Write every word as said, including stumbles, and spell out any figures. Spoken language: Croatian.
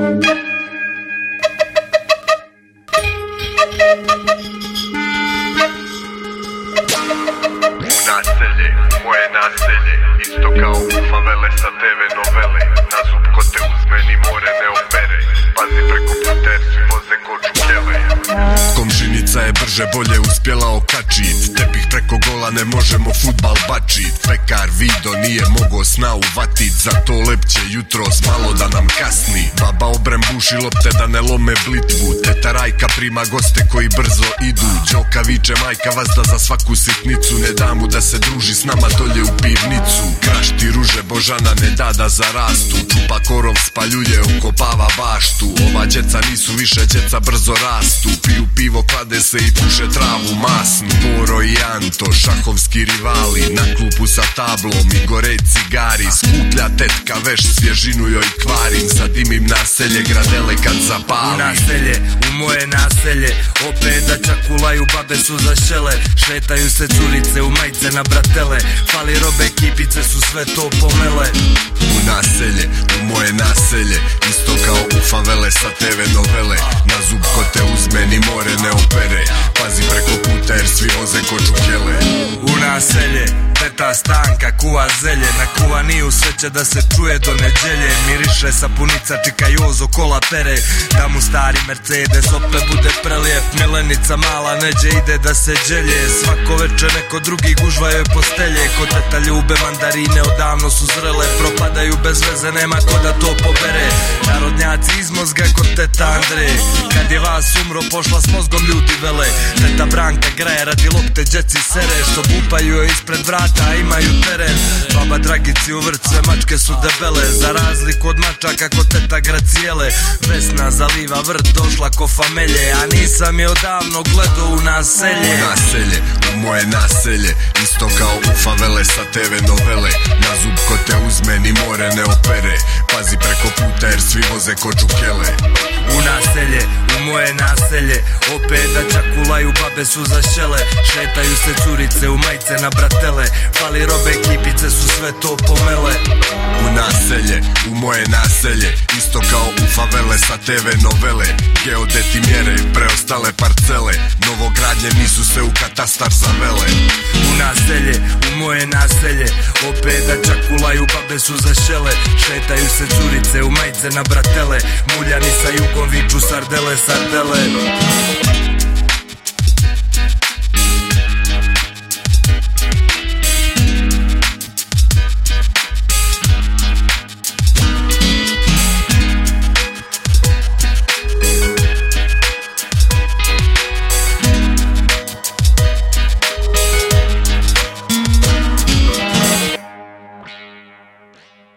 Naselje, moje naselje, isto kao favele sa te ve novele. Na zub ko te uzme ni more ne opere, pazi preko puter svi voze ko čukele. Komšinica je brže bolje uspjela okačit, tepih preko gola ne možemo futbal bačit. Pekar Vido nije mogo sna uvatit, zato lepće jutros malo da nam kasni. Baba obrem buši lopte da ne lome blitvu, teta Rajka prima goste koji brzo idu. Đoka viče majka vazda za svaku sitnicu, ne da mu da se druži s nama dolje u pivnicu. Krašti ruže Božana ne da da zarastu, čupa korov spaljuje, okopava baštu. Ova djeca nisu više djeca, brzo rastu, piju pivo, klade se i puše travu masnu. Boro i Anto, šahovski rivali, na klupu sa tablom i gore cigari. Skuplja tetka veš, svježinu joj kvarim, zadimim naselje, gradele kad zapalim. U naselje, u moje naselje, opet da čakulaju, babe su zašele. Šetaju se curice u majice na bratele, fali robe, kipice su sve to pomele. U naselje, u moje naselje, isto kao u favele sa te ve novele. Na zub ko te uzme ni more ne opere, pazi preko puta jer svi voze ko čukele. U naselje, teta Stanka kuva zelje, na kuvaniju sve će da se čuje do neđelje. Miriše sapunica, čika Jozo kola pere, da mu stari Mercedes opet bude prelijep. Milenica mala neđe ide da se dželje, svako veče neko drugi gužva joj postelje. Ko teta ljube mandarine odavno su zrele, propadaju bez veze, nema ko da to pobere. Narodnjaci iz mozga kod teta Andre, kad je vas umro pošla s mozgom ljudi vele. Teta Branka graje radi lopte djeci sere, što bupaju joj ispred vrata a imaju teren. Baba Dragici u vrce, mačke su debele, za razliku od mačaka kod teta Gracijele. Vesna zaliva vrt, došla ko famelje, a nisam je odavno gledao u naselje. U naselje, u moje naselje, isto kao u favele sa te ve novele. Na zub ko te uzme ni more ne opere, pazi preko puta jer svi voze ko čukele. U naselje, u moje naselje, opet da čakulaju, babe su zašele. Šetaju se curice u majice na bratele, fali robe, kipice su sve to pomele. U naselje, u moje naselje, isto kao u favele sa te ve novele. Geodeti mjere preostale parcele, novogradnje nisu se u katastar zavele. U naselje, u moje naselje, opet da čakulaju, babe su zašele. Šetaju se curice u majice na bratele, muljani sa jugom viču sardele, sardele.